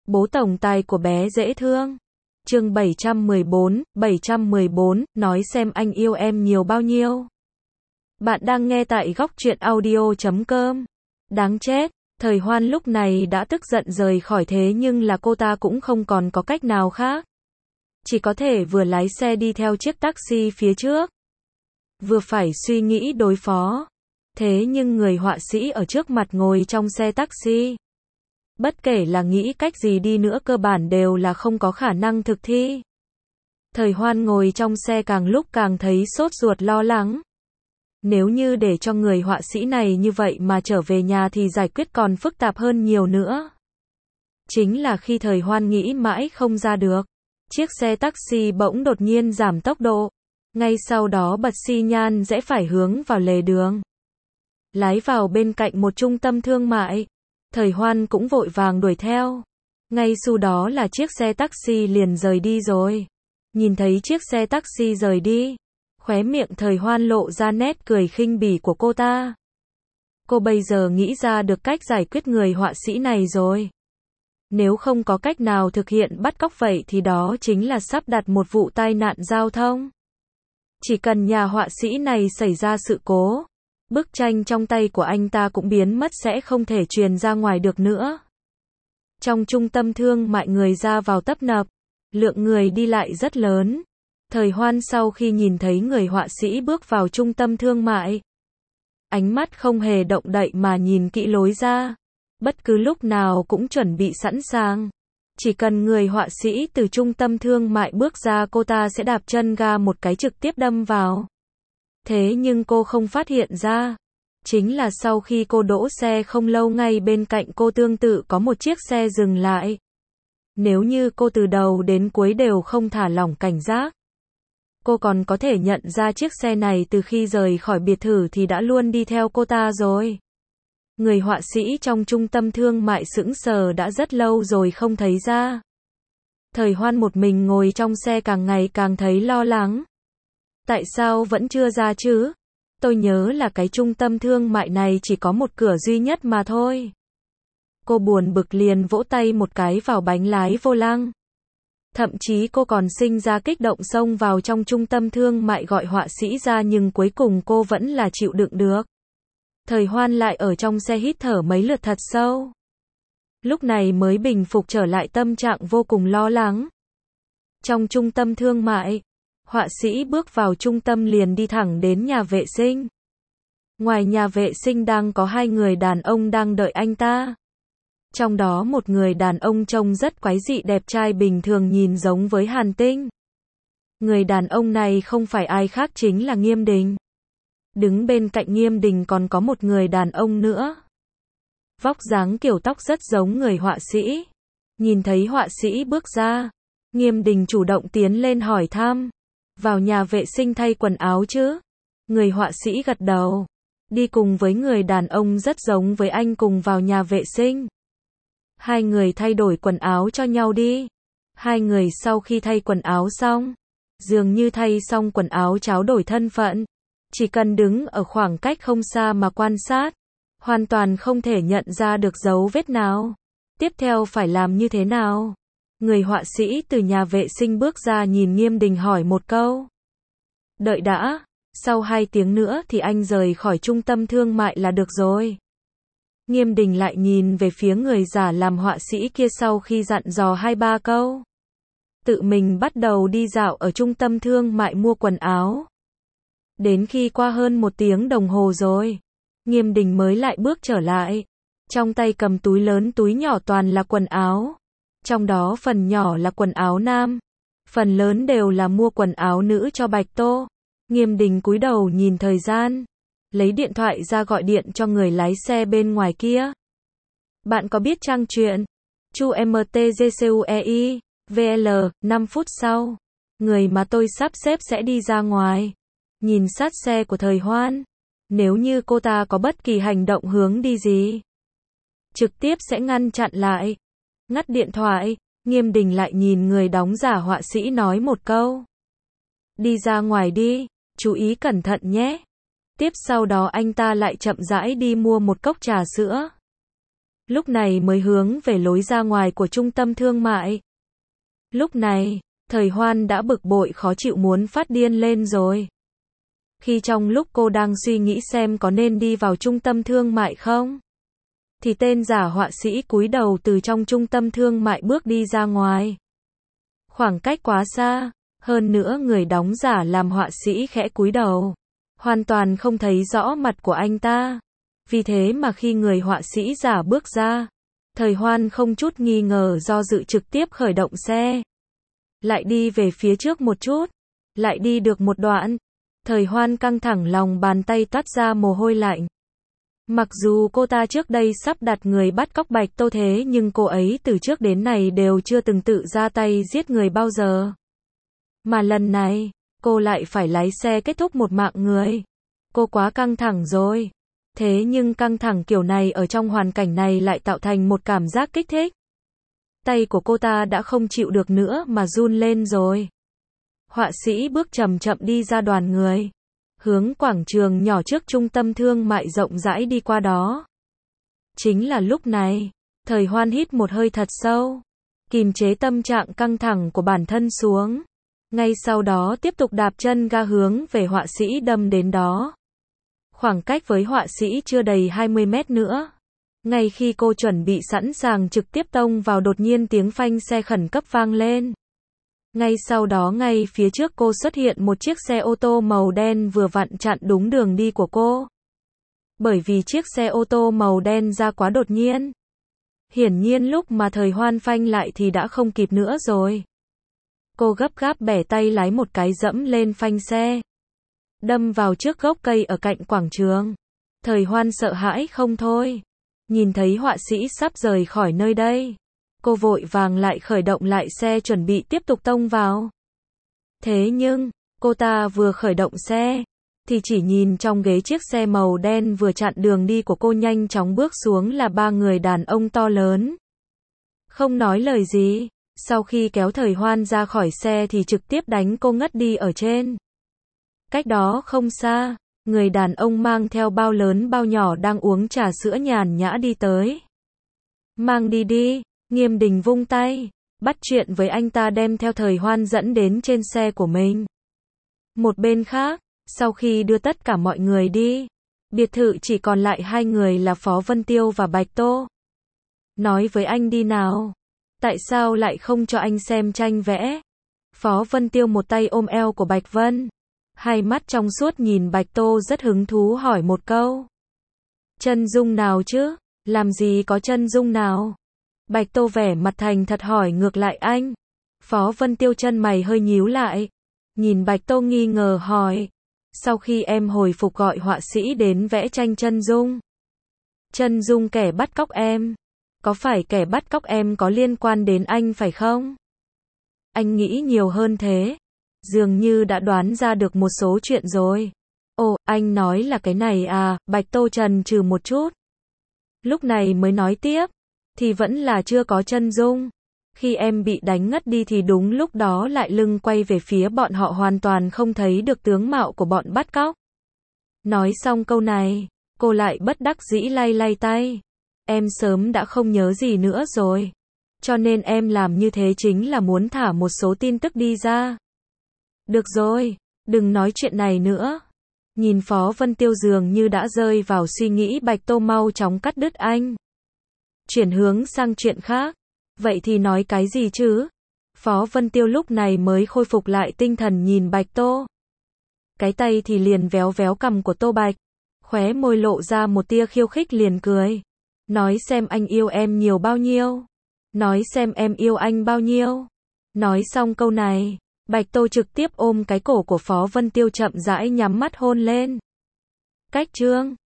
Bố tổng tài của bé dễ thương. Chương 714, nói xem anh yêu em nhiều bao nhiêu. Bạn đang nghe tại góc truyện audio.com. Đáng chết, Thời Hoan lúc này đã tức giận rời khỏi, thế nhưng là cô ta cũng không còn có cách nào khác. Chỉ có thể vừa lái xe đi theo chiếc taxi phía trước, vừa phải suy nghĩ đối phó. Thế nhưng người họa sĩ ở trước mặt ngồi trong xe taxi, bất kể là nghĩ cách gì đi nữa cơ bản đều là không có khả năng thực thi. Thời Hoan ngồi trong xe càng lúc càng thấy sốt ruột lo lắng. Nếu như để cho người họa sĩ này như vậy mà trở về nhà thì giải quyết còn phức tạp hơn nhiều nữa. Chính là khi Thời Hoan nghĩ mãi không ra được, chiếc xe taxi bỗng đột nhiên giảm tốc độ. Ngay sau đó bật xi nhan rẽ phải hướng vào lề đường, lái vào bên cạnh một trung tâm thương mại. Thời Hoan cũng vội vàng đuổi theo. Ngay sau đó là chiếc xe taxi liền rời đi rồi. Nhìn thấy chiếc xe taxi rời đi, khóe miệng Thời Hoan lộ ra nét cười khinh bỉ của cô ta. Cô bây giờ nghĩ ra được cách giải quyết người họa sĩ này rồi. Nếu không có cách nào thực hiện bắt cóc vậy thì đó chính là sắp đặt một vụ tai nạn giao thông. Chỉ cần nhà họa sĩ này xảy ra sự cố, bức tranh trong tay của anh ta cũng biến mất, sẽ không thể truyền ra ngoài được nữa. Trong trung tâm thương mại người ra vào tấp nập, lượng người đi lại rất lớn. Thời Hoan sau khi nhìn thấy người họa sĩ bước vào trung tâm thương mại, ánh mắt không hề động đậy mà nhìn kỹ lối ra. Bất cứ lúc nào cũng chuẩn bị sẵn sàng. Chỉ cần người họa sĩ từ trung tâm thương mại bước ra, cô ta sẽ đạp chân ga một cái trực tiếp đâm vào. Thế nhưng cô không phát hiện ra, chính là sau khi cô đỗ xe không lâu, ngay bên cạnh cô tương tự có một chiếc xe dừng lại. Nếu như cô từ đầu đến cuối đều không thả lỏng cảnh giác, cô còn có thể nhận ra chiếc xe này từ khi rời khỏi biệt thự thì đã luôn đi theo cô ta rồi. Người họa sĩ trong trung tâm thương mại sững sờ đã rất lâu rồi không thấy ra. Thời Hoan một mình ngồi trong xe càng ngày càng thấy lo lắng. Tại sao vẫn chưa ra chứ? Tôi nhớ là cái trung tâm thương mại này chỉ có một cửa duy nhất mà thôi. Cô buồn bực liền vỗ tay một cái vào bánh lái vô lăng. Thậm chí cô còn sinh ra kích động xông vào trong trung tâm thương mại gọi họa sĩ ra, nhưng cuối cùng cô vẫn là chịu đựng được. Thời Hoan lại ở trong xe hít thở mấy lượt thật sâu. Lúc này mới bình phục trở lại tâm trạng vô cùng lo lắng. Trong trung tâm thương mại, họa sĩ bước vào trung tâm liền đi thẳng đến nhà vệ sinh. Ngoài nhà vệ sinh đang có hai người đàn ông đang đợi anh ta. Trong đó một người đàn ông trông rất quái dị, đẹp trai bình thường, nhìn giống với Hàn Tinh. Người đàn ông này không phải ai khác chính là Nghiêm Đình. Đứng bên cạnh Nghiêm Đình còn có một người đàn ông nữa. Vóc dáng kiểu tóc rất giống người họa sĩ. Nhìn thấy họa sĩ bước ra, Nghiêm Đình chủ động tiến lên hỏi thăm. Vào nhà vệ sinh thay quần áo chứ? Người họa sĩ gật đầu. Đi cùng với người đàn ông rất giống với anh cùng vào nhà vệ sinh. Hai người thay đổi quần áo cho nhau đi. Hai người sau khi thay quần áo xong, dường như thay xong quần áo tráo đổi thân phận. Chỉ cần đứng ở khoảng cách không xa mà quan sát, hoàn toàn không thể nhận ra được dấu vết nào. Tiếp theo phải làm như thế nào? Người họa sĩ từ nhà vệ sinh bước ra, nhìn Nghiêm Đình hỏi một câu. Đợi đã, sau 2 tiếng nữa thì anh rời khỏi trung tâm thương mại là được rồi. Nghiêm Đình lại nhìn về phía người giả làm họa sĩ kia, sau khi dặn dò 2-3 câu, tự mình bắt đầu đi dạo ở trung tâm thương mại mua quần áo. Đến khi qua hơn 1 tiếng đồng hồ rồi, Nghiêm Đình mới lại bước trở lại. Trong tay cầm túi lớn túi nhỏ toàn là quần áo. Trong đó phần nhỏ là quần áo nam, phần lớn đều là mua quần áo nữ cho Bạch Tô. Nghiêm Đình cúi đầu nhìn thời gian, lấy điện thoại ra gọi điện cho người lái xe bên ngoài kia. Bạn có biết trang truyện Chu MTGCUEI VL, 5 phút sau, người mà tôi sắp xếp sẽ đi ra ngoài. Nhìn sát xe của Thời Hoan, nếu như cô ta có bất kỳ hành động hướng đi gì, trực tiếp sẽ ngăn chặn lại. Ngắt điện thoại, Nghiêm Đình lại nhìn người đóng giả họa sĩ nói một câu. Đi ra ngoài đi, chú ý cẩn thận nhé. Tiếp sau đó anh ta lại chậm rãi đi mua một cốc trà sữa. lúc này mới hướng về lối ra ngoài của trung tâm thương mại. Lúc này, Thời Hoan đã bực bội khó chịu muốn phát điên lên rồi. Khi trong lúc cô đang suy nghĩ xem có nên đi vào trung tâm thương mại không, thì tên giả họa sĩ cúi đầu từ trong trung tâm thương mại bước đi ra ngoài. Khoảng cách quá xa, hơn nữa người đóng giả làm họa sĩ khẽ cúi đầu, hoàn toàn không thấy rõ mặt của anh ta. Vì thế mà khi người họa sĩ giả bước ra, Thời Hoan không chút nghi ngờ do dự trực tiếp khởi động xe. Lại đi về phía trước một chút, lại đi được một đoạn. Thời Hoan căng thẳng lòng bàn tay toát ra mồ hôi lạnh. Mặc dù cô ta trước đây sắp đặt người bắt cóc Bạch Tô thế nhưng cô ấy từ trước đến nay đều chưa từng tự ra tay giết người bao giờ. Mà lần này, cô lại phải lái xe kết thúc một mạng người. Cô quá căng thẳng rồi. Thế nhưng căng thẳng kiểu này ở trong hoàn cảnh này lại tạo thành một cảm giác kích thích. Tay của cô ta đã không chịu được nữa mà run lên rồi. Họa sĩ bước chậm chậm đi ra đoàn người, hướng quảng trường nhỏ trước trung tâm thương mại rộng rãi đi qua đó. Chính là lúc này, Thời Hoan hít một hơi thật sâu, kìm chế tâm trạng căng thẳng của bản thân xuống. Ngay sau đó tiếp tục đạp chân ga hướng về họa sĩ đâm đến đó. Khoảng cách với họa sĩ chưa đầy 20 mét nữa. Ngay khi cô chuẩn bị sẵn sàng trực tiếp tông vào đột nhiên tiếng phanh xe khẩn cấp vang lên. Ngay sau đó ngay phía trước cô xuất hiện một chiếc xe ô tô màu đen vừa vặn chặn đúng đường đi của cô. Bởi vì chiếc xe ô tô màu đen ra quá đột nhiên. Hiển nhiên lúc mà Thời Hoan phanh lại thì đã không kịp nữa rồi. Cô gấp gáp bẻ tay lái một cái dẫm lên phanh xe, đâm vào trước gốc cây ở cạnh quảng trường. Thời Hoan sợ hãi không thôi. Nhìn thấy họa sĩ sắp rời khỏi nơi đây, cô vội vàng lại khởi động lại xe chuẩn bị tiếp tục tông vào. Thế nhưng, cô ta vừa khởi động xe, thì chỉ nhìn trong ghế chiếc xe màu đen vừa chặn đường đi của cô nhanh chóng bước xuống là ba người đàn ông to lớn. Không nói lời gì, sau khi kéo Thời Hoan ra khỏi xe thì trực tiếp đánh cô ngất đi ở trên. Cách đó không xa, người đàn ông mang theo bao lớn bao nhỏ đang uống trà sữa nhàn nhã đi tới. Mang đi đi, Nghiêm Đình vung tay, bắt chuyện với anh ta đem theo Thời Hoan dẫn đến trên xe của mình. Một bên khác, sau khi đưa tất cả mọi người đi, biệt thự chỉ còn lại hai người là Phó Vân Tiêu và Bạch Tô. Nói với anh đi nào. Tại sao lại không cho anh xem tranh vẽ? Phó Vân Tiêu một tay ôm eo của Bạch Vân, hai mắt trong suốt nhìn Bạch Tô rất hứng thú hỏi một câu. Chân dung nào chứ? Làm gì có chân dung nào? Bạch Tô vẻ mặt thành thật hỏi ngược lại anh. Phó Vân Tiêu chân mày hơi nhíu lại, nhìn Bạch Tô nghi ngờ hỏi. Sau khi em hồi phục gọi họa sĩ đến vẽ tranh chân dung. Chân dung kẻ bắt cóc em. Có phải kẻ bắt cóc em có liên quan đến anh phải không? Anh nghĩ nhiều hơn thế. Dường như đã đoán ra được một số chuyện rồi. Ồ, anh nói là cái này à? Bạch Tô chần chừ một chút. Lúc này mới nói tiếp. Thì vẫn là chưa có chân dung. Khi em bị đánh ngất đi thì đúng lúc đó lại lưng quay về phía bọn họ hoàn toàn không thấy được tướng mạo của bọn bắt cóc. Nói xong câu này, cô lại bất đắc dĩ lay lay tay. Em sớm đã không nhớ gì nữa rồi. Cho nên em làm như thế chính là muốn thả một số tin tức đi ra. Được rồi, đừng nói chuyện này nữa. Nhìn Phó Vân Tiêu dường như đã rơi vào suy nghĩ, Bạch Tô mau chóng cắt đứt anh. Chuyển hướng sang chuyện khác. Vậy thì nói cái gì chứ? Phó Vân Tiêu lúc này mới khôi phục lại tinh thần nhìn Bạch Tô. Cái tay thì liền véo véo cằm của Tô Bạch. Khóe môi lộ ra một tia khiêu khích liền cười. Nói xem anh yêu em nhiều bao nhiêu. Nói xem em yêu anh bao nhiêu. Nói xong câu này, Bạch Tô trực tiếp ôm cái cổ của Phó Vân Tiêu chậm rãi nhắm mắt hôn lên. Cách chương